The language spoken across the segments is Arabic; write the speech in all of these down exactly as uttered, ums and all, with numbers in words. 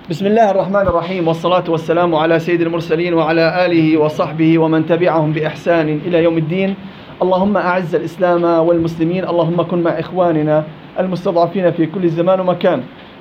بسم الله الرحمن الرحيم، والصلاة والسلام على سيد المرسلين وعلى آله وصحبه ومن تبعهم بإحسان إلى يوم الدين. اللهم أعز الإسلام والمسلمين، اللهم كن مع إخواننا المستضعفين في كل زمان ومكان.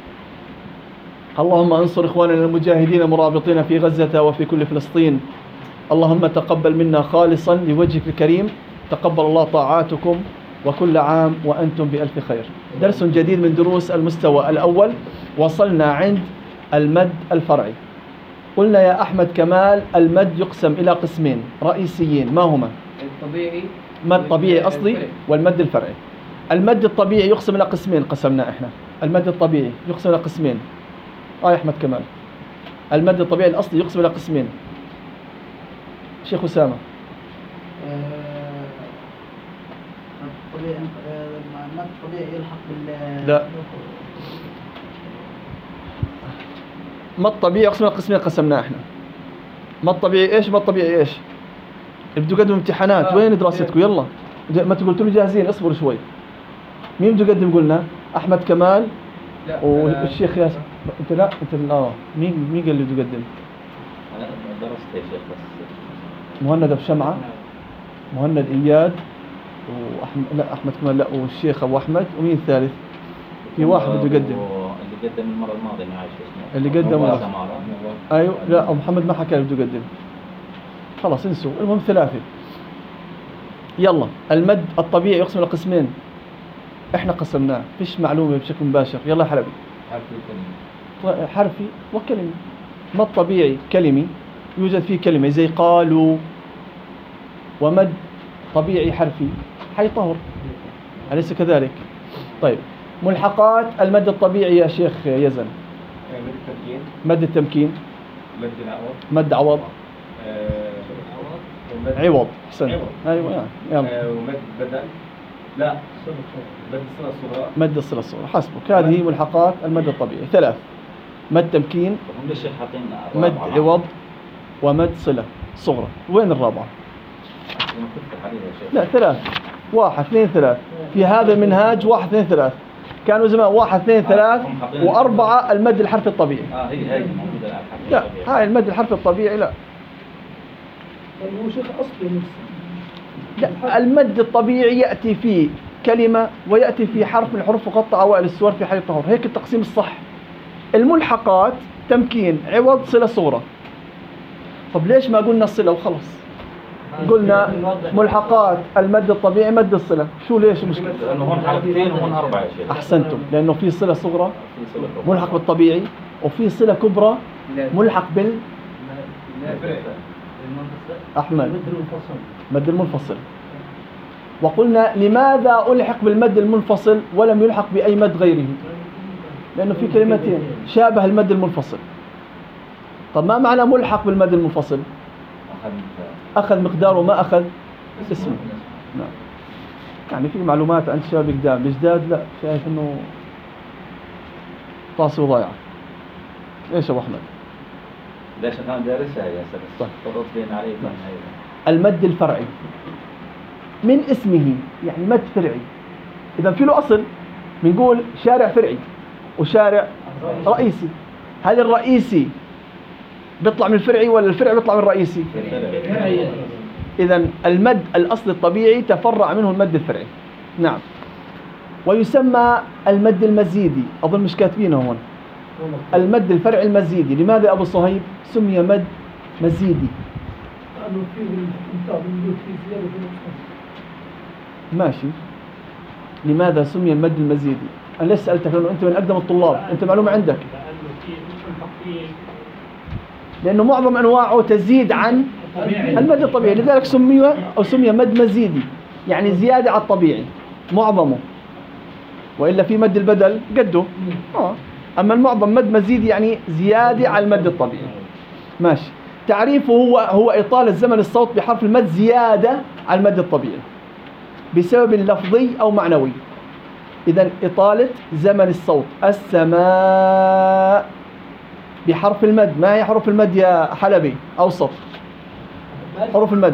اللهم انصر إخواننا المجاهدين المرابطين في غزة وفي كل فلسطين. اللهم تقبل منا خالصا لوجهك الكريم. تقبل الله طاعاتكم، وكل عام وأنتم بألف خير. درس جديد من دروس المستوى الأول. وصلنا عند المد الفرعي. قلنا يا أحمد كمال المد يقسم إلى قسمين رئيسيين، ما هما؟ الطبيعي، مد طبيعي أصلي والمد الفرعي. المد الطبيعي يقسم إلى قسمين، قسمنا إحنا المد الطبيعي يقسم إلى قسمين. آه يا أحمد كمال، المد الطبيعي الأصلي يقسم إلى قسمين. شيخ أسامة. المد الطبيعي يلحق بال لا، مد طبيعي يقسم إلى قسمين قسمناه إحنا. مد طبيعي إيش؟ مد طبيعي إيش؟ بدو قدم امتحانات. آه. وين دراستكم؟ يلا ما تقولوا جاهزين، اصبروا شوي. مين بده يقدم؟ قلنا أحمد كمال والشيخ ياسر. أنت لا أنت لا مين مين قال اللي بده يقدم؟ أنا درست يا شيخ بس. مهند أبو شمعة، مهند إياد، وأحمد لا أحمد كمال لا، والشيخ أبو أحمد، ومين الثالث؟ في واحد بده يقدم. اللي قدم المرة الماضية ما عايش اسمه. اللي قدم أيوه لا أبو محمد ما حكى بده يقدم. خلاص انسوا، المهم ثلاثة. يلا، المد الطبيعي يقسم إلى قسمين، احنا قسمناه، فيش معلومة بشكل مباشر. يلا يا حلبي. حرفي حرفي وكلمي. مد طبيعي كلمي يوجد فيه كلمة زي قالوا، ومد طبيعي حرفي حي طهر، أليس كذلك؟ طيب، ملحقات المد الطبيعي يا شيخ يزن. مد التمكين، مد التمكين، مد العوض، مد عوض، آه عوض. احسنت. ايوه يلا. آه ومد بدل، لا مد الصلة الصغرى، مد الصلة الصغرى. حسبك، هذه ملحقات المد الطبيعي ثلاث: مد تمكين، هم ليش حاطين مد عوض، ومد صلة صغرى. وين الرابعة؟ لا، ثلاث. واحد اثنين ثلاث. في هذا المنهاج واحد اثنين ثلاث. كانوا زمان واحد اثنين ثلاث وأربعة المد الحرف الطبيعي. اه هي هي موجودة الحرف لا، الطبيعي. هاي المد الحرف الطبيعي لا. هو شيخ أصلي لا، المد الطبيعي يأتي في كلمة ويأتي في حرف من الحروف مقطعة أوائل السور في حي الطهور. هيك التقسيم الصح. الملحقات تمكين، عوض، صلة صغرى. طب ليش ما قلنا الصلة وخلص؟ قلنا ملحقات المد الطبيعي مد الصلة. شو ليش المشكلة؟ لأنه هون حركتين وهون أربعة يا شيخ. أحسنتم، لأنه في صلة صغرى في صلة كبرى. ملحق بالطبيعي، وفي صلة كبرى ملحق بال أحمد مد المنفصل. وقلنا لماذا ألحق بالمد المنفصل ولم يلحق بأي مد غيره؟ لأنه في كلمتين شابه المد المنفصل. طب ما معنى ملحق بالمد المنفصل؟ أخذ مقداره ما أخذ اسمه. نعم. يعني في معلومات عند الشباب قدام، الجداد لا، شايف إنه طاسة وضايعة. إيش أبو أحمد؟ ليش أنا دارسها يا سيدي؟ طيب. تضبط بين عليه من هي. المد الفرعي من اسمه يعني مد فرعي. إذا في له أصل بنقول شارع فرعي وشارع رئيسي. هل الرئيسي بيطلع من الفرعي ولا الفرعي بيطلع من الرئيسي؟ إذن المد الأصل الطبيعي تفرع منه المد الفرعي. نعم. ويسمى المد المزيدي، أظن مش كاتبينه هون. المد الفرعي المزيدي. لماذا أبو صهيب سمي مد مزيدي؟ ماشي. لماذا سمي المد المزيدي؟ أنا ليش سألتك؟ لأنه أنت من أقدم الطلاب، أنت معلومة عندك. لأنه معظم أنواعه تزيد عن المد الطبيعي، لذلك سمي أو سمي مد مزيدي، يعني زيادة على الطبيعي معظمه. وإلا في مد البدل قده. آه. أما المعظم مد مزيدي يعني زيادة على المد الطبيعي. ماشي. تعريفه هو هو إطالة زمن الصوت بحرف المد زيادة على المد الطبيعي بسبب لفظي أو معنوي. إذن إطالة زمن الصوت. السماء بحرف المد. ما هي حروف المد يا حلبي؟ أوسط حروف المد.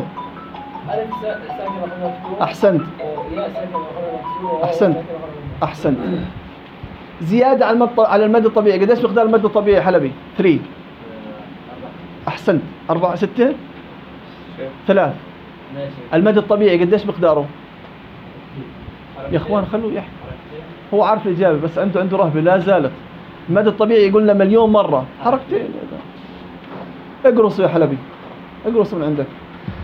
أحسنت أحسنت أحسنت. زيادة على المد على المد الطبيعي. قديش مقدار المد الطبيعي يا حلبي؟ ثلاثة. أحسنت. أربعة ستة ثلاث. المد الطبيعي قديش مقداره؟ يا إخوان خلوه يحكي، هو عارف الإجابة بس عنده عنده رهبة لا زالت. المد الطبيعي قلنا مليون مرة، حركتين. اقرصوا يا حلبي، اقرصوا من عندك.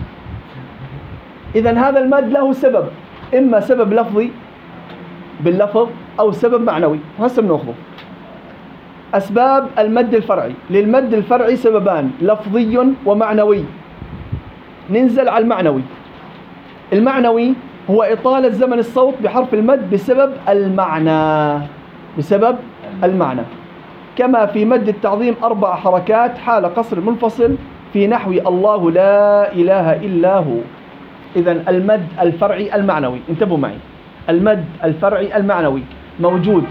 إذن هذا المد له سبب، إما سبب لفظي باللفظ أو سبب معنوي، وهسه بناخذه. أسباب المد الفرعي. للمد الفرعي سببان، لفظي ومعنوي. ننزل على المعنوي. المعنوي هو إطالة زمن الصوت بحرف المد بسبب المعنى، بسبب المعنى، كما في مد التعظيم أربع حركات حال قصر منفصل في نحو الله لا إله إلا هو. إذن المد الفرعي المعنوي، انتبهوا معي، المد الفرعي المعنوي موجود.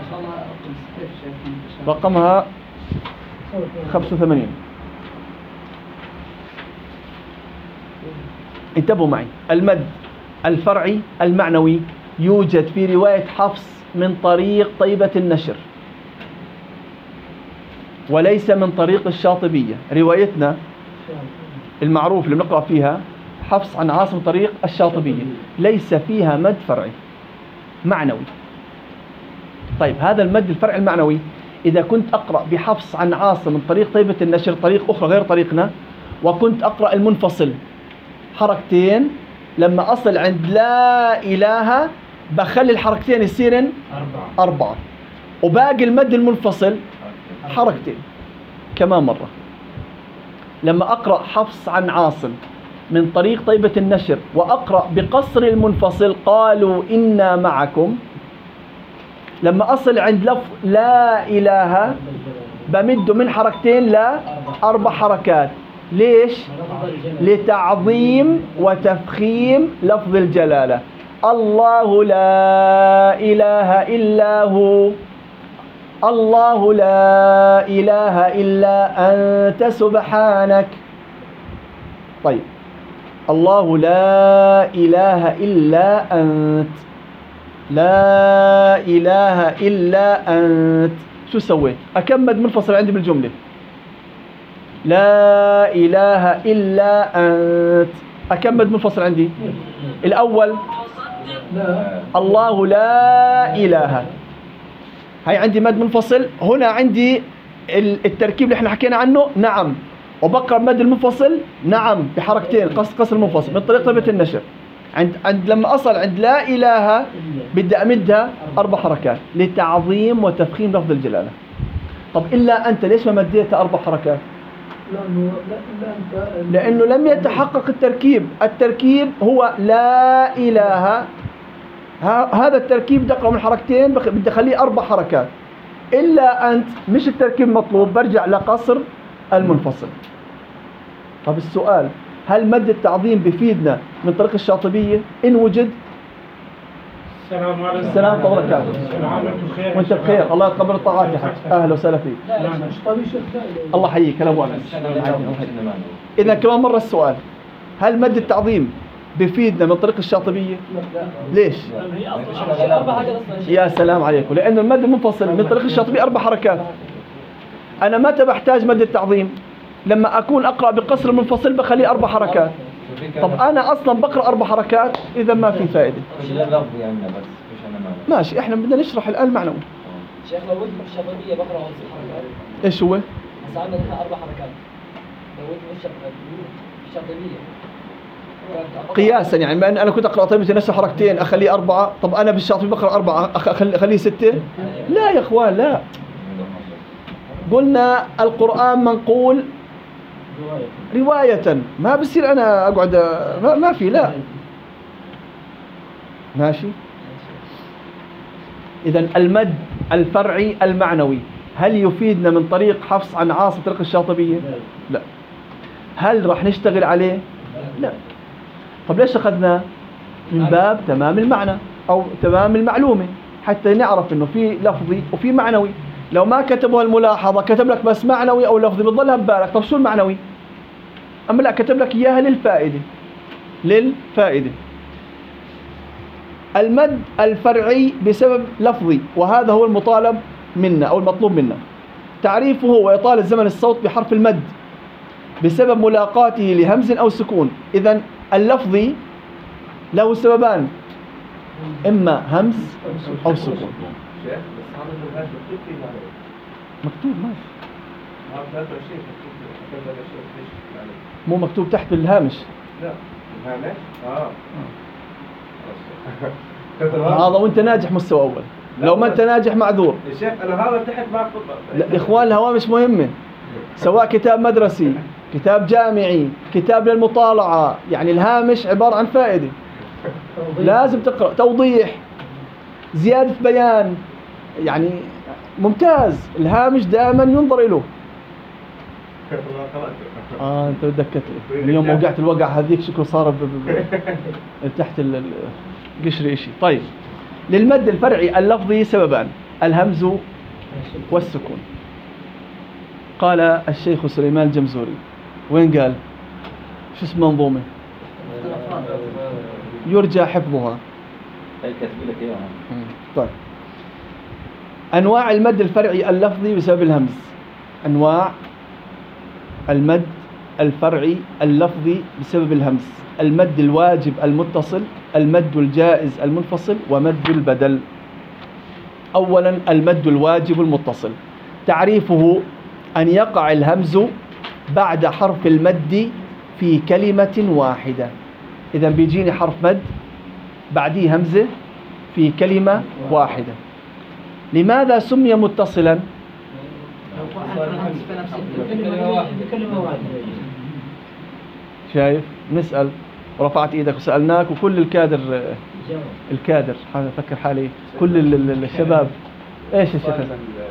رقمها خمسة وثمانين. انتبهوا معي، المد الفرعي المعنوي يوجد في رواية حفص من طريق طيبة النشر، وليس من طريق الشاطبية. روايتنا المعروف اللي بنقرأ فيها حفص عن عاصم طريق الشاطبية، ليس فيها مد فرعي معنوي. طيب هذا المد الفرعي المعنوي إذا كنت أقرأ بحفص عن عاصم من طريق طيبة النشر، طريق أخرى غير طريقنا، وكنت أقرأ المنفصل حركتين، لما أصل عند لا إله بخلي الحركتين يصيرن أربعة, أربعة. وباقي المد المنفصل حركتين. كمان مرة، لما أقرأ حفص عن عاصم من طريق طيبة النشر وأقرأ بقصر المنفصل قالوا إنا معكم، لما أصل عند لفظ لا إله بمد من حركتين لا أربع حركات. ليش؟ لتعظيم وتفخيم لفظ الجلالة. الله لا إله إلا هو، الله لا إله إلا أنت سبحانك. طيب الله لا إله إلا أنت، لا إله إلا أنت، شو سويت؟ أكمد منفصل عندي بالجملة، لا إله إلا أنت، أكمد منفصل عندي. الأول الله لا إله، هاي عندي مد منفصل. هنا عندي التركيب اللي احنا حكينا عنه، نعم، وبقرأ مد المنفصل نعم بحركتين، قصر قصر المنفصل من طريق طيبة النشر. عند عند لما أصل عند لا إله بدي أمدها أربع حركات لتعظيم وتفخيم لفظ الجلالة. طب إلا أنت ليش ما مديتها أربع حركات؟ لأنه لا أنت لأنه لم يتحقق التركيب. التركيب هو لا إله، هذا التركيب بدي أقرأ من حركتين بدي أخليه أربع حركات. إلا أنت مش التركيب مطلوب، برجع لقصر المنفصل. طب السؤال، هل مد التعظيم بفيدنا من طريق الشاطبية إن وجد؟ السلام عليكم. السلام ورحمة الله وبركاته. وانت بخير، الله يتقبل الطاعات يا حاج. أهلا وسهلا فيك. الله يحييك. كلام واحد. إذا كمان مرة السؤال، هل مد التعظيم بفيدنا من طريق الشاطبية؟ ليش؟ يا سلام عليكم، لأنه المد المنفصل من طريق الشاطبية أربع حركات. أنا متى بحتاج مد التعظيم؟ لما أكون أقرأ بقصر المنفصل بخليه أربع حركات. طب أنا أصلا بقرأ أربع حركات، إذا ما في فائدة. ماشي، إحنا بدنا نشرح الآن المعنوي. شيخ لو ودي الشاطبية بقرأ خمس حركات. إيش هو؟ بس عندنا نحن أربع حركات. لو ودي الشاطبية قياسا يعني، بأن أنا كنت أقرأ طيبة النشر حركتين أخليه أربعة، طب أنا بالشاطبي بقرأ أربعة أخليه أخليه ستة؟ لا يا إخوان، لا. قلنا القرآن منقول رواية، ما بصير أنا أقعد ما, ما في، لا. ماشي. إذن المد الفرعي المعنوي هل يفيدنا من طريق حفص عن عاصم طريق الشاطبية؟ لا. هل راح نشتغل عليه؟ لا. طب ليش أخذنا؟ من باب تمام المعنى أو تمام المعلومة، حتى نعرف إنه في لفظي وفي معنوي. لو ما كتبوا الملاحظة كتب لك بس معنوي أو لفظي بتضلها ببالك، طب شو المعنوي؟ أما لا، كتب لك إياها للفائدة، للفائدة. المد الفرعي بسبب لفظي، وهذا هو المطالب منا أو المطلوب منا. تعريفه هو إطالة زمن الصوت بحرف المد بسبب ملاقاته لهمز أو سكون. إذن اللفظي له سببان، إما همز أو سكون. شيخ بس هذا الهاش مكتوب فيه عليه. مكتوب ماشي، ما ثلاثة وعشرين مكتوب يعني. مو مكتوب تحت الهامش. لا الهامش؟ اه هذا وانت ناجح مستوى أول، لو ما انت ناجح معذور. يا شيخ انا هذا تحت ما اكتب. لا يا اخوان الهوامش مهمة، سواء كتاب مدرسي، كتاب جامعي، كتاب للمطالعة، يعني الهامش عبارة عن فائدة لازم تقرأ، توضيح، زيادة بيان، يعني ممتاز. الهامش دائما ينظر إليه. اه انت بدك تتلي اليوم وقعت الوقع هذيك شكله صار ب... ب... ب... تحت القشر شيء. طيب للمد الفرعي اللفظي سببان، الهمز والسكون. قال الشيخ سليمان الجمزوري، وين قال؟ شو اسم منظومة يرجى حفظها؟ هي كاتب لك اياها. طيب أنواع المد الفرعي اللفظي بسبب الهمز. أنواع المد الفرعي اللفظي بسبب الهمز: المد الواجب المتصل، المد الجائز المنفصل، ومد البدل. أولا المد الواجب المتصل، تعريفه أن يقع الهمز بعد حرف المد في كلمة واحدة. إذا بيجيني حرف مد بعديه همزة في كلمة واحدة. لماذا سمي متصلا؟ شايف؟ نسأل، ورفعت ايدك وسألناك، وكل الكادر الكادر فكر حالي كل الشباب. ايش يا شيخ؟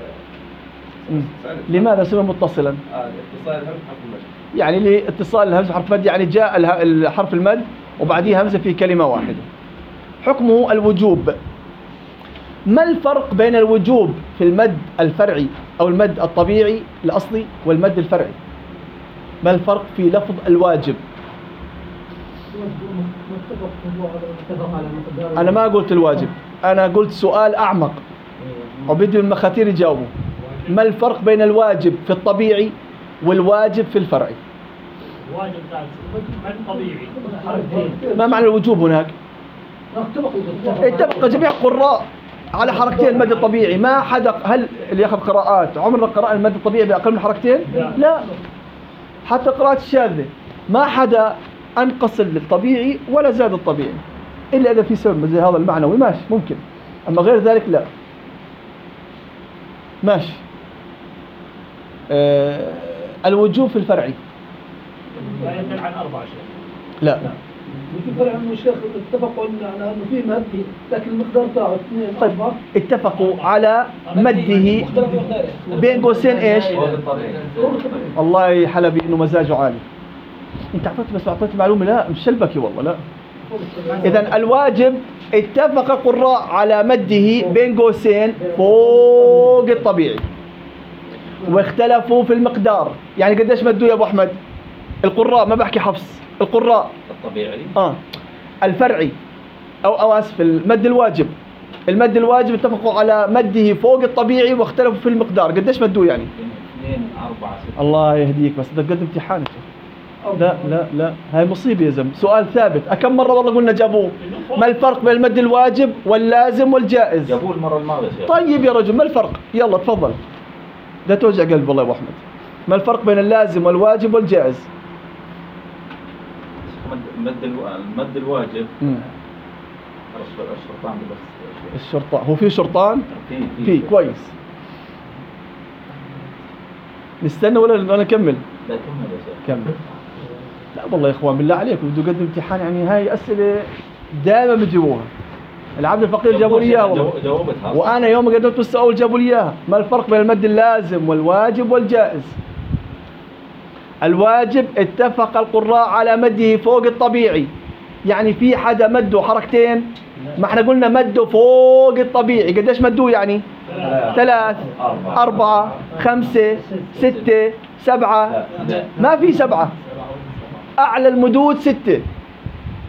لماذا سمي متصلا؟ اتصال الهمز حرف المد. يعني لاتصال الهمز حرف مد، يعني جاء حرف المد وبعديه همزة في كلمة واحدة. حكمه الوجوب. ما الفرق بين الوجوب في المد الفرعي أو المد الطبيعي الأصلي والمد الفرعي؟ ما الفرق في لفظ الواجب؟ أنا ما قلت الواجب، أنا قلت سؤال أعمق وبدي المخاتير يجاوبوا. ما الفرق بين الواجب في الطبيعي والواجب في الفرعي؟ الواجب مد طبيعي حركتين. ما معنى الوجوب هناك؟ اتفق جميع القراء على حركتين المد الطبيعي. ما حدا، هل اللي ياخذ قراءات عمرنا قرأ المد الطبيعي بأقل من حركتين؟ لا. حتى قراءة الشاذة ما حدا أنقص الطبيعي ولا زاد الطبيعي، إلا إذا في سبب زي هذا المعنوي ماشي ممكن، أما غير ذلك لا ماشي. آه الوجوب في الفرعي لا يقل عن أربع شيء. لا في فرع انه الشيخ اتفقوا على انه في مد لكن المقدار تاعه اثنين. طيب اتفقوا على مده بين قوسين ايش؟ الله يحلبي انه مزاجه عالي. انت اعطيت بس اعطيت معلومه، لا مش شلبكي والله لا. اذا الواجب اتفق القراء على مده بين قوسين فوق الطبيعي، واختلفوا في المقدار. يعني قديش مدوا يا ابو احمد القراء؟ ما بحكي حفص، القراء الطبيعي اه الفرعي او او اسف المد الواجب. المد الواجب اتفقوا على مده فوق الطبيعي واختلفوا في المقدار. قديش مدوه يعني؟ اثنين أربعة ستة. الله يهديك، بس بدك تقدم امتحان. لا لا لا هاي مصيبة يا زلمة. سؤال ثابت، أكم مرة والله قلنا جابوه. ما الفرق بين المد الواجب واللازم والجائز؟ جابوه المرة الماضية. طيب يا رجل ما الفرق؟ يلا تفضل، لا توجع قلب والله يا أبو أحمد. ما الفرق بين اللازم والواجب والجائز؟ المد الو... المد الواجب امم الشرطان بس. الشرطان هو في شرطان؟ في في, في. كويس. نستنى ولا أنا أكمل؟ لا كمل يا شيخ. كمل. لا والله يا إخوان بالله عليكم بدو قدم امتحان، يعني هاي أسئلة دائما بتجيبوها. العبد الفقير جابوا لي إياها والله، جاوبتها. وأنا يوم قدمت السؤال جابوا لي إياها. ما الفرق بين المد اللازم والواجب والجائز؟ الواجب اتفق القراء على مده فوق الطبيعي، يعني في حدا مده حركتين؟ ما احنا قلنا مده فوق الطبيعي. قديش مدوه يعني؟ ثلاث أربعة خمسة ستة سبعة. ما في سبعة، أعلى المدود ستة.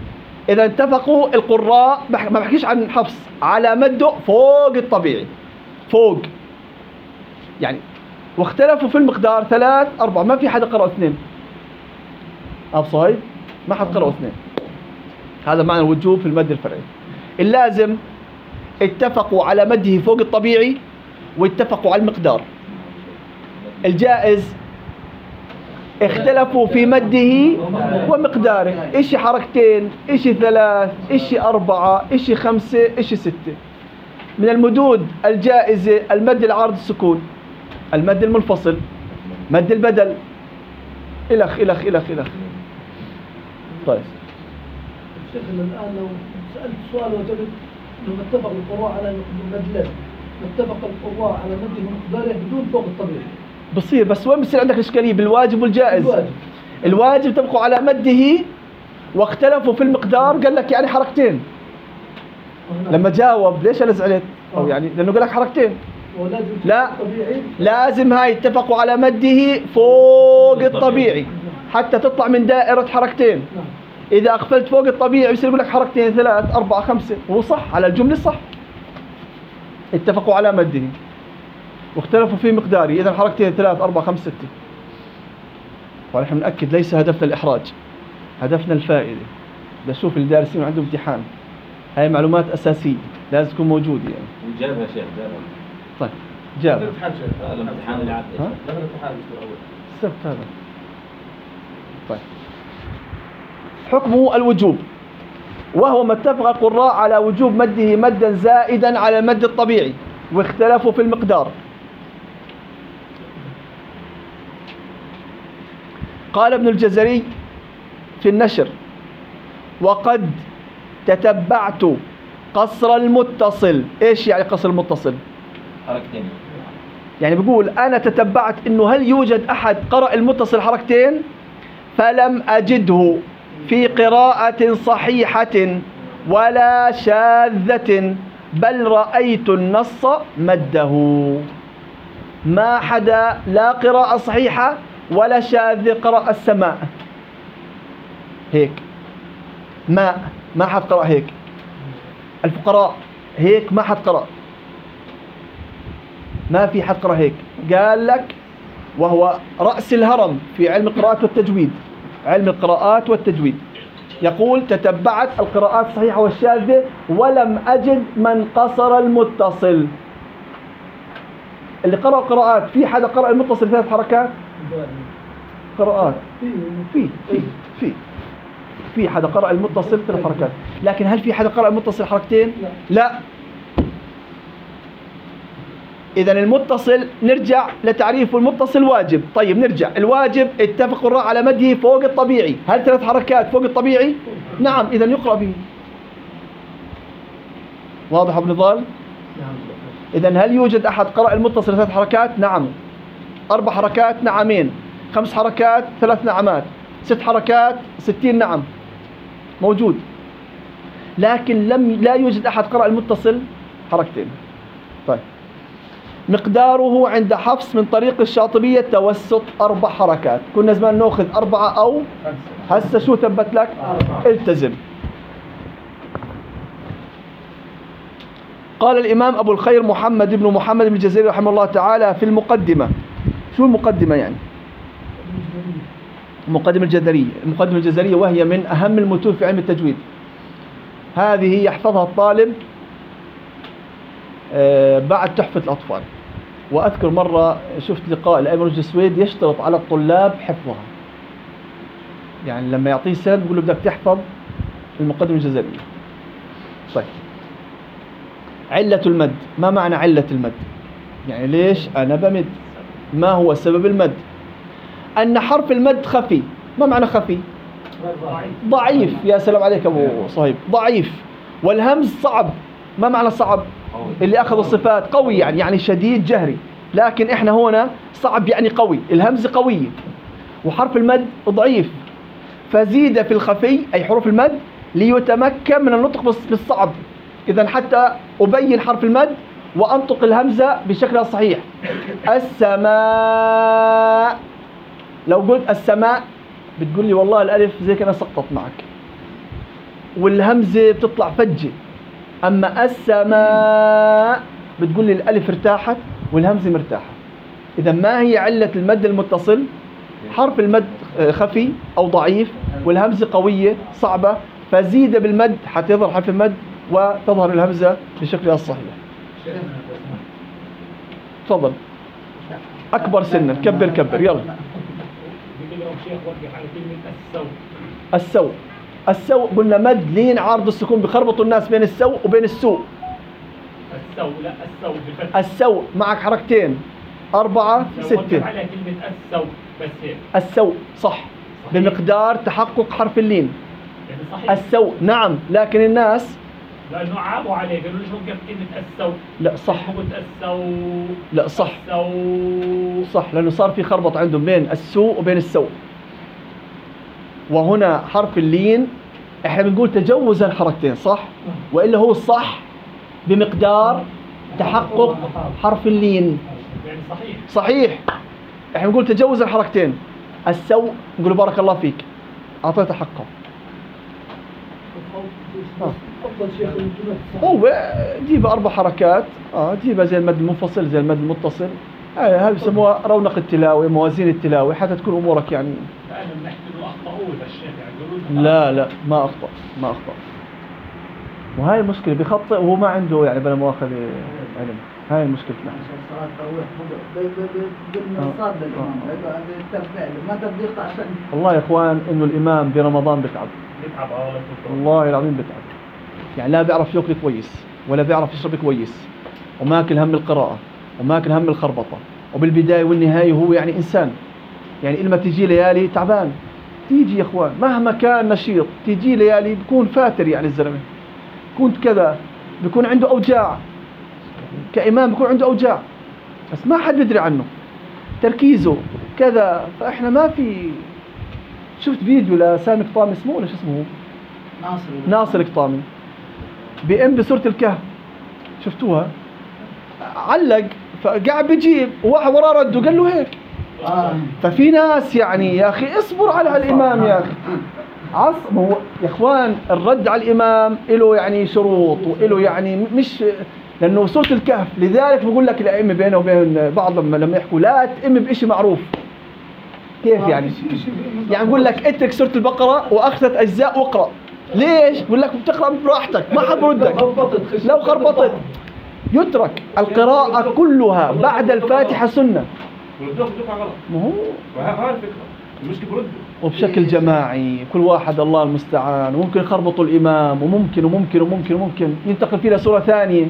إذا اتفقوا القراء، ما بحكيش عن حفص، على مده فوق الطبيعي، فوق يعني، واختلفوا في المقدار ثلاث أربع، ما في حدا قرأ اثنين. أبو صهيب ما حد قرأ اثنين. هذا معنى الوجوب في المد الفرعي. اللازم اتفقوا على مده فوق الطبيعي واتفقوا على المقدار. الجائز اختلفوا في مده ومقداره، اشي حركتين، اشي ثلاث، اشي أربعة، اشي خمسة، اشي ستة. من المدود الجائزة المد العارض السكون، المد المنفصل، مد البدل، إلخ إلخ إلخ إلخ. طيب شيخنا الآن لو سألت سؤال وجدت أنه اتفق القراء على المد لازم، اتفق القراء على مده ومقداره بدون فوق الطبيعي، بصير. بس وين بصير عندك إشكالية؟ بالواجب والجائز. الواجب الواجب تبقوا على مده واختلفوا في المقدار، قال لك يعني حركتين. لما جاوب ليش أنا زعلت؟ أو يعني لأنه قال لك حركتين. ولازم لا، طبيعي. لازم هاي اتفقوا على مده فوق الطبيعي حتى تطلع من دائرة حركتين. نعم. إذا أغفلت فوق الطبيعي بصير يقول لك حركتين ثلاث أربعة خمسة، وهو صح على الجملة صح. اتفقوا على مده واختلفوا في مقداره، إذا حركتين ثلاث أربعة خمسة ستة. ونحن بنأكد ليس هدفنا الإحراج، هدفنا الفائدة. بدي أشوف الدارسين عندهم امتحان، هاي معلومات أساسية لازم تكون موجودة يعني. وجابها شيخ جابها. طيب جاب الامتحان شيخ. لا، الامتحان اللي عدى. ها؟ دخل الامتحان الأسبوع الأول. السبت هذا. طيب حكمه الوجوب، وهو ما اتفق القراء على وجوب مده مدا زائدا على المد الطبيعي واختلفوا في المقدار. قال ابن الجزري في النشر: وقد تتبعت قصر المتصل. ايش يعني قصر المتصل؟ حركتين. يعني بيقول أنا تتبعت إنه هل يوجد أحد قرأ المتصل حركتين، فلم أجده في قراءة صحيحة ولا شاذة، بل رأيت النص مده. ما حدا لا قراءة صحيحة ولا شاذة قرأ السماء هيك، ما ما حد قرأ هيك. الفقراء هيك ما حد قرأ، ما في حد قرأ هيك. قال لك وهو رأس الهرم في علم القراءات والتجويد، علم القراءات والتجويد، يقول: تتبعت القراءات الصحيحة والشاذة ولم أجد من قصر المتصل. اللي قرأ قراءات، في حدا قرأ المتصل ثلاث حركات؟ قراءات في في في في حدا قرأ المتصل ثلاث حركات، لكن هل في حدا قرأ المتصل حركتين؟ لا. إذن المتصل، نرجع لتعريف المتصل واجب. طيب نرجع، الواجب اتفق القراء على مده فوق الطبيعي. هل ثلاث حركات فوق الطبيعي؟ نعم، إذن يقرأ به. واضح ابن ضال؟ إذن هل يوجد أحد قرأ المتصل ثلاث حركات؟ نعم. أربع حركات؟ نعمين. خمس حركات؟ ثلاث نعمات. ست حركات؟ ستين نعم، موجود. لكن لم لا يوجد أحد قرأ المتصل حركتين. طيب مقداره عند حفص من طريق الشاطبية توسط أربع حركات. كنا زمان نأخذ أربعة أو هسه شو ثبت لك؟ التزم. قال الإمام أبو الخير محمد بن محمد بن الجزري رحمه الله تعالى في المقدمة. شو المقدمة يعني؟ المقدمة الجزرية. المقدمة الجزرية وهي من أهم المتون في علم التجويد. هذه يحفظها الطالب بعد تحفة الأطفال. وأذكر مرة شفت لقاء لأيمن الجسويد يشترط على الطلاب حفظها، يعني لما يعطيه سند بيقول له بدك تحفظ المقدمة الجزرية. طيب علة المد، ما معنى علة المد؟ يعني ليش أنا بمد؟ ما هو سبب المد؟ أن حرف المد خفي. ما معنى خفي؟ ضعيف. يا سلام عليك أبو صهيب، ضعيف. والهمز صعب. ما معنى صعب؟ اللي أخذ الصفات قوي، يعني يعني شديد جهري. لكن إحنا هنا صعب يعني قوي، الهمز قوية وحرف المد ضعيف، فزيد في الخفي أي حروف المد ليتمكن من النطق بالصعب. إذن حتى أبين حرف المد وأنطق الهمزة بشكلها الصحيح. السماء، لو قلت السماء بتقول لي والله الألف زي كأنها سقطت معك. والهمزة بتطلع فجة. أما السماء بتقول لي الألف ارتاحت والهمزة مرتاحة. إذا ما هي علة المد المتصل؟ حرف المد خفي أو ضعيف والهمزة قوية صعبة، فزيد بالمد حتى يظهر حرف المد وتظهر الهمزة بشكلها الصحيح. تفضل. أكبر سنا كبر كبر يلا. السوء السوء قلنا مد لين عارض السكون، بخربطوا الناس بين السوء وبين السوء. السوء لا السوء بالفتح. السوء معك حركتين أربعة ستة. على كلمة السوء بس هيك. السوء صح. صحيح. بمقدار تحقق حرف اللين. يعني صحيح. السوء نعم، لكن الناس لأنه عابوا عليه قالوا ليش وقف كلمة السوء. لا صح. قلت السوء. لا صح. السوء. صح، لأنه صار في خربط عندهم بين السوء وبين السوء. وهنا حرف اللين احنا بنقول تجوز الحركتين صح؟ وإلا هو الصح بمقدار تحقق حرف اللين. يعني صحيح. صحيح. احنا بنقول تجوز الحركتين. السوء نقول بارك الله فيك أعطيته حقه. أفضل شيخ هو جيبها أربع حركات، اه جيبها زي المد المنفصل زي المد المتصل، آه هذا بسموها رونق التلاوة، موازين التلاوة، حتى تكون أمورك يعني. فأنا بنحكي إنه أخطأوا للشيخ يعني. لا لا ما أخطأ ما أخطأ. وهاي المشكلة بيخطئ وهو ما عنده يعني بلا مؤاخذة علم. هاي المشكلة نحن. والله يا إخوان إنه الإمام برمضان بتعب. بتعب والله العظيم بتعب. يعني لا بيعرف يأكل كويس ولا بيعرف يشرب كويس، وماكل هم القراءة وماكل هم الخربطة، وبالبداية والنهاية هو يعني إنسان. يعني إلما تيجي ليالي تعبان، تيجي يا إخوان مهما كان نشيط تيجي ليالي بيكون فاتر، يعني الزلمة بيكون كذا، بيكون عنده أوجاع كإمام، بيكون عنده أوجاع بس ما حد بيدري عنه، تركيزه كذا. فإحنا ما في. شفت فيديو لسامي قطامي اسمه ولا شو اسمه؟ ناصر ناصر قطامي بيئم بسورة الكهف، شفتوها؟ علق فقاعد بيجيب وواحد وراه رده قال له هيك. آه. ففي ناس يعني يا أخي اصبر على الإمام يا أخي. عصب هو يا إخوان، الرد على الإمام له يعني شروط وله يعني مش لأنه سورة الكهف. لذلك بقول لك الأئمة بينه وبين بعضهم لما يحكوا لا تأم بإشي معروف. كيف يعني؟ يعني بقول لك اترك سورة البقرة وأخذت أجزاء واقرأ. ليش؟ بقول لك بتقرأ براحتك ما حد بردك. لو خربطت يترك القراءة كلها بعد الفاتحة سنة. ما هو هاي الفكرة المشكلة برده وبشكل جماعي كل واحد الله المستعان، وممكن يخربطوا الإمام وممكن وممكن وممكن وممكن ينتقل فيه لسورة ثانية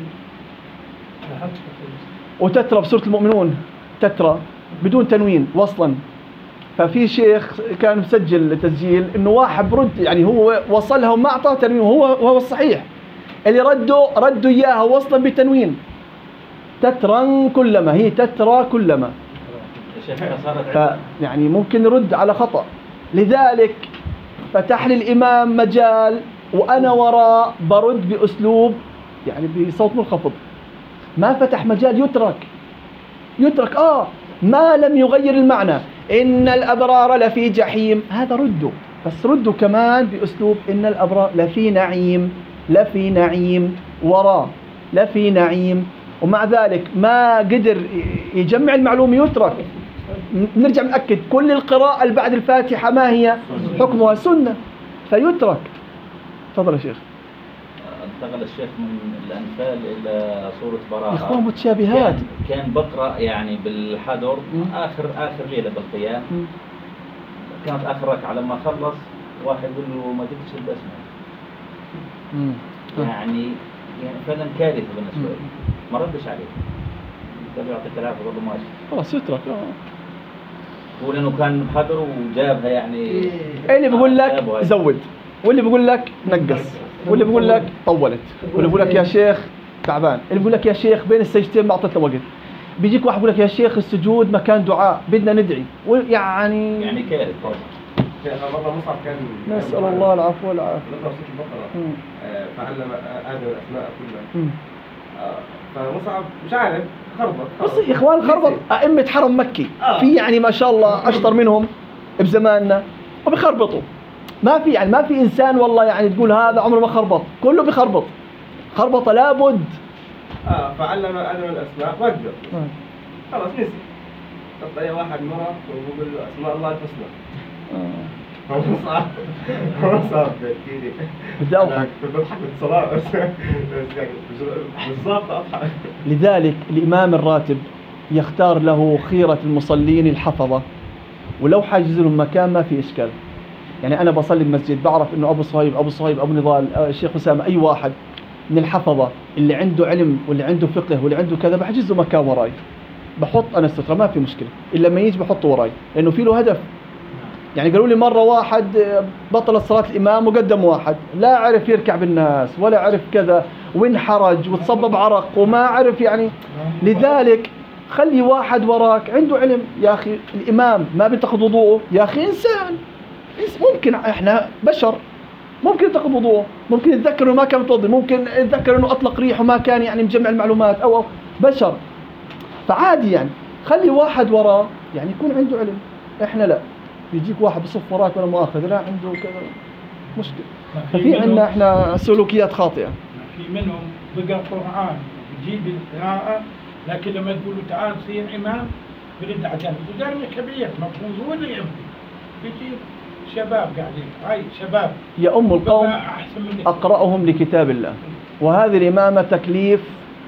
وتترى بسورة المؤمنون تترى بدون تنوين وصلا. ففي شيخ كان مسجل تسجيل انه واحد برد يعني هو وصلها وما اعطاه تنوين، وهو وهو الصحيح اللي ردوا ردوا اياها وصلا بتنوين. تترى كلما، هي تترى كلما. ف يعني ممكن نرد على خطأ. لذلك فتح لي الإمام مجال وأنا وراء برد بأسلوب يعني بصوت منخفض. ما فتح مجال يترك يترك آه ما لم يغير المعنى. إن الأبرار لفي جحيم، هذا رده، بس رده كمان بأسلوب إن الأبرار لفي نعيم لفي نعيم وراء لفي نعيم. ومع ذلك ما قدر يجمع المعلومة يترك. نرجع نأكد كل القراءة اللي بعد الفاتحة ما هي حكمها سنة فيترك. تفضل يا شيخ. انتقل الشيخ من الأنفال إلى سورة براءة. إخوان متشابهات. كان, كان بقرأ يعني بالحضر آخر آخر ليلة بالقيام. م. كانت آخر ركعة لما خلص واحد يقول له ما جبتش البسمة. يعني يعني فعلا كارثة بالنسبة لي. ما ردش عليه. قال له يعطيك العافية برضه ماشي. خلاص يترك. هو لأنه كان بحضره وجابها يعني. اللي بيقول لك زود، واللي بيقول لك نقص، واللي بيقول لك طولت، واللي بيقول لك يا شيخ تعبان، اللي بيقول لك يا شيخ بين السجدتين ما اعطيته وقت. بيجيك واحد بيقول لك يا شيخ السجود مكان دعاء بدنا ندعي، يعني يعني كارثة. مرة مصعب كان نسأل الله العفو والعافية. نقرأ سورة البقرة فعلم آدم الأسماء كلها. فمصعب مش عارف خربط. بس يا إخوان خربط أئمة حرم مكي في يعني ما شاء الله أشطر منهم بزماننا وبيخربطوا. ما في يعني ما في إنسان والله يعني تقول هذا عمره ما خربط، كله بخربط، خربطة لابد. اه فعلم آدم الأسماء وقدر خلاص نسي. طب أي واحد مرة وبقول له أسماء الله الحسنى هو صعب هو صعب كذي بدي أضحك بضحك بالصلاة بس يعني بالضبط أضحك. لذلك الإمام الراتب يختار له خيرة المصلين الحفظة، ولو حاجز لهم مكان ما في إشكال. يعني أنا بصلي بمسجد بعرف إنه أبو صهيب أبو صهيب أبو نضال الشيخ أسامة أي واحد من الحفظة اللي عنده علم واللي عنده فقه واللي عنده كذا بحجز له مكان وراي، بحط أنا السترة ما في مشكلة، إلا لما يجي بحطه وراي لأنه في له هدف. يعني قالوا لي مرة واحد بطل صلاة الإمام وقدم واحد لا عرف يركع بالناس ولا عرف كذا وانحرج وتصبب عرق وما عرف يعني. لذلك خلي واحد وراك عنده علم. يا أخي الإمام ما بتاخذ وضوءه، يا أخي إنسان ممكن إحنا بشر ممكن يتاخذ وضوءه، ممكن يتذكر إنه ما كان متوضي، ممكن يتذكر إنه أطلق ريح وما كان يعني مجمع المعلومات أو, أو بشر. فعادي يعني خلي واحد وراه يعني يكون عنده علم. إحنا لا يجيك واحد بصف وراك ولا مؤاخذ لا عنده كذا مشكلة. ففي عندنا إحنا سلوكيات خاطئة. في منهم بقى قرآن بيجيب القراءة لكن لما تقولوا تعال صير إمام برد عجل وزارنا كبير مفروض هو اللي يبدي بيجيب شباب قاعدين هاي شباب يا أم القوم أقرأهم لكتاب الله، وهذه الإمامة تكليف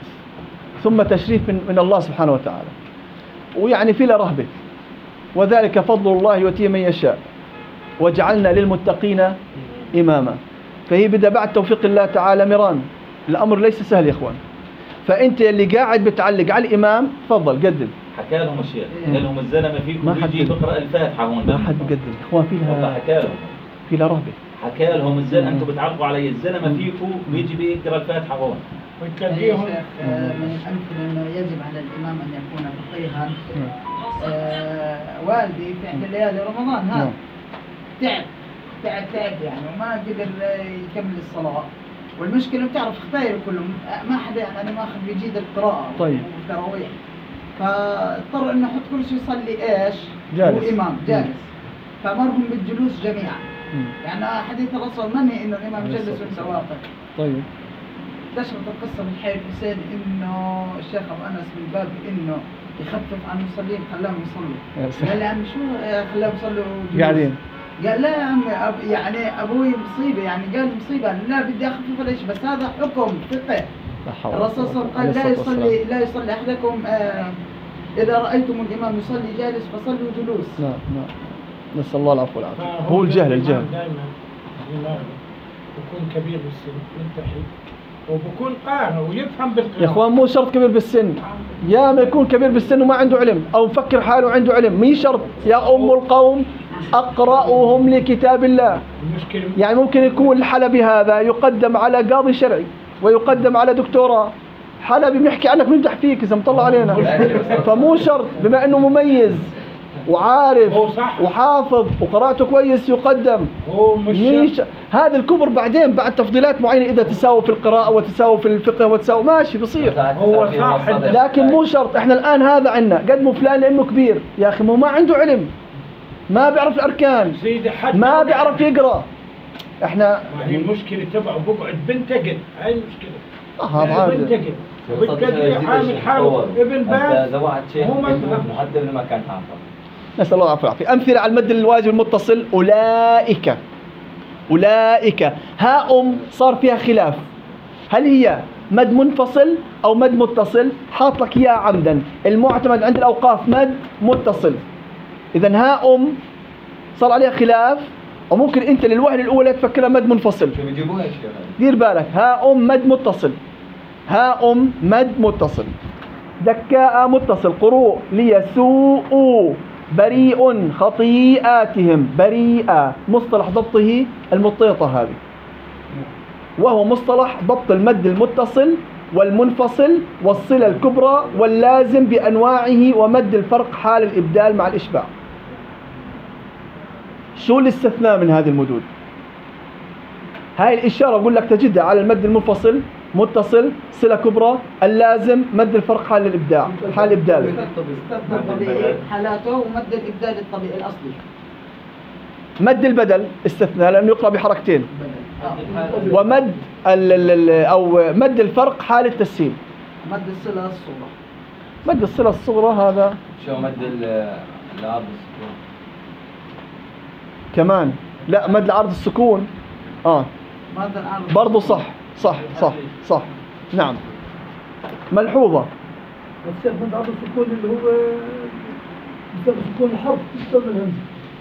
ثم تشريف من, من الله سبحانه وتعالى، ويعني في له رهبة، وذلك فضل الله يؤتيه من يشاء وجعلنا للمتقين إماما. فهي بدأ بعد توفيق الله تعالى مران، الأمر ليس سهل يا إخوان. فأنت اللي قاعد بتعلق على الإمام تفضل قدم. حكى لهم الشيخ قال لهم الزلمة فيكم بيجي بقرأ الفاتحة هون ما حد بقدم يا إخوان، في لها حكى لهم في لها رهبة. حكى لهم الزلمة أنتم بتعلقوا علي الزلمة فيكم بيجي بيقرأ الفاتحة هون. وتلاقيهم من الأمثلة أنه يجب على الإمام أن يكون فقيها. آه والدي في عند ليالي رمضان هذا تعب تعب تعب يعني وما قدر يكمل الصلاة، والمشكلة بتعرف اختاير كلهم ما حدا يعني أنا ما أخذ بيجيد القراءة طيب والتراويح، فاضطر إنه يحط كرسي يصلي إيش؟ جالس. هو إمام جالس، فأمرهم بالجلوس جميعا. يعني حديث الرسول منهي إنه الإمام جلس وأنت واقف. طيب انتشرت القصة من حي الحسين إنه الشيخ أبو أنس من باب إنه يخفف عن المصلين خلاهم يصلوا. قال لي عم شو خلاهم يصلوا قاعدين؟ قال لا يا عمي أب يعني أبوي مصيبة، يعني قال مصيبة لا بدي أخفف ولا شيء، بس هذا حكم فقه. الرسول صلى الله عليه وسلم قال لا يصلي لا يصلي أحدكم آه إذا رأيتم الإمام يصلي جالس فصلوا جلوس. نعم نعم نسأل الله العفو والعافية. هو الجهل الجهل دائما الإمام يكون كبير بالسن ينتحي وبكون قارئ ويفهم بالقراءة. يا اخوان مو شرط كبير بالسن، يا ما يكون كبير بالسن وما عنده علم او مفكر حاله عنده علم، مي شرط. يا ام القوم اقرأوهم لكتاب الله. يعني ممكن يكون الحلبي هذا يقدم على قاضي شرعي ويقدم على دكتوراه، حلبي بيحكي عنك بنمدح فيك اذا مطلع علينا. فمو شرط بما انه مميز وعارف وحافظ وقراءته كويس يقدم. مش هذا الكبر بعدين بعد تفضيلات معينة إذا تساوي في القراءة وتساوي في الفقه وتساوي ماشي بصير، هو صح، لكن مو شرط. احنا الآن هذا عندنا قدموا فلان لأنه كبير، يا أخي ما عنده علم، ما بيعرف الأركان، ما بيعرف يقرأ. احنا هي المشكلة تبعه بقعد بنتقد، هاي المشكلة. اه هذا عادي. بنتقد عامل حاله ابن باز هو محدد ما كان حافظ. نسأل الله العافية والعافية. أمثلة على المد الواجب المتصل أولئك أولئك ها أم صار فيها خلاف، هل هي مد منفصل أو مد متصل؟ حاط لك إياه عمدا، المعتمد عند الأوقاف مد متصل. إذن ها أم صار عليها خلاف، وممكن أنت للوهلة الأولى تفكرها مد منفصل. دير بالك ها أم مد متصل، ها أم مد متصل. دكاء متصل، قروء ليسوء بريء خطيئاتهم، بريئة مصطلح ضبطه المطيطة هذه، وهو مصطلح ضبط المد المتصل والمنفصل والصلة الكبرى واللازم بأنواعه ومد الفرق حال الإبدال مع الإشباع. شو الاستثناء من هذه المدود؟ هاي الإشارة أقول لك تجدها على المد المنفصل متصل صلة كبرى اللازم مد الفرق حال الإبداع حال الإبدال الطبيعي حالاته ومد الإبدال الطبيعي الأصلي. مد البدل استثناء لأنه يقرأ بحركتين. ومد ال ال ال أو مد الفرق حال التسهيل. مد الصلة الصغرى. مد الصلة الصغرى هذا شو مد العرض السكون؟ كمان لا، مد العرض السكون اه مد العرض برضو صح صح صح صح نعم. ملحوظة الشيخ مد عرض السكون اللي هو بسبب سكون الحرف بسبب الهمزة.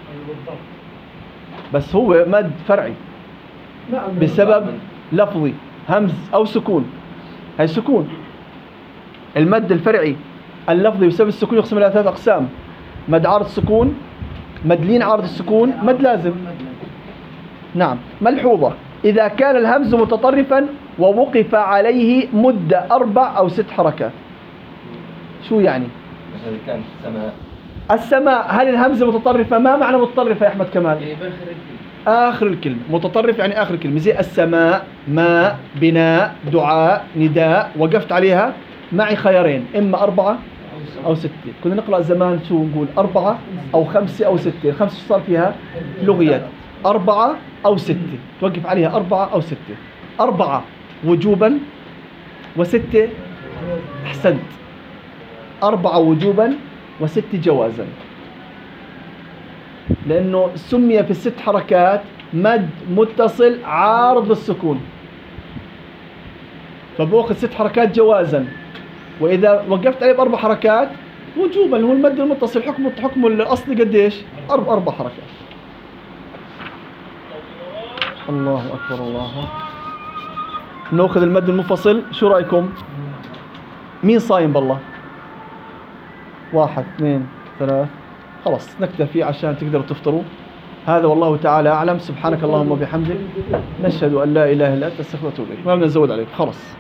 بس هو مد فرعي نعم بسبب لفظي همز أو سكون. هي سكون. المد الفرعي اللفظي بسبب السكون يقسم إلى ثلاث أقسام: مد عارض سكون، مد لين عارض السكون، مد لازم. نعم. ملحوظة: إذا كان الهمز متطرفا ووقف عليه مدة أربع أو ست حركات. شو يعني؟ مثلا كان السماء. السماء، هل الهمزة متطرفة؟ ما معنى متطرفة يا أحمد كمال؟ آخر الكلمة. متطرف يعني آخر الكلمة، زي السماء، ماء، بناء، دعاء، نداء، وقفت عليها معي خيارين: إما أربعة أو ستة. كنا نقرأ زمان شو نقول؟ أربعة أو خمسة أو ستة. الخمسة صار فيها لغيات. أربعة أو ستة، توقف عليها أربعة أو ستة. أربعة وجوبا وستة أحسنت. أربعة وجوبا وستة جوازا، لأنه سمي في الست حركات مد متصل عارض السكون، فبوقت ست حركات جوازا. وإذا وقفت عليه بأربع حركات وجوبا، هو المد المتصل حكم حكم الأصلي قديش؟ أربع أربع حركات. الله أكبر الله. نأخذ المد المنفصل، شو رأيكم؟ مين صايم بالله؟ واحد اثنين ثلاث، خلاص نكتفي عشان تقدروا تفطروا. هذا والله تعالى أعلم. سبحانك اللهم وبحمدك، نشهد أن لا إله إلا أنت، نستغفرك ونتوب إليك. ما بدنا نزود عليك خلاص.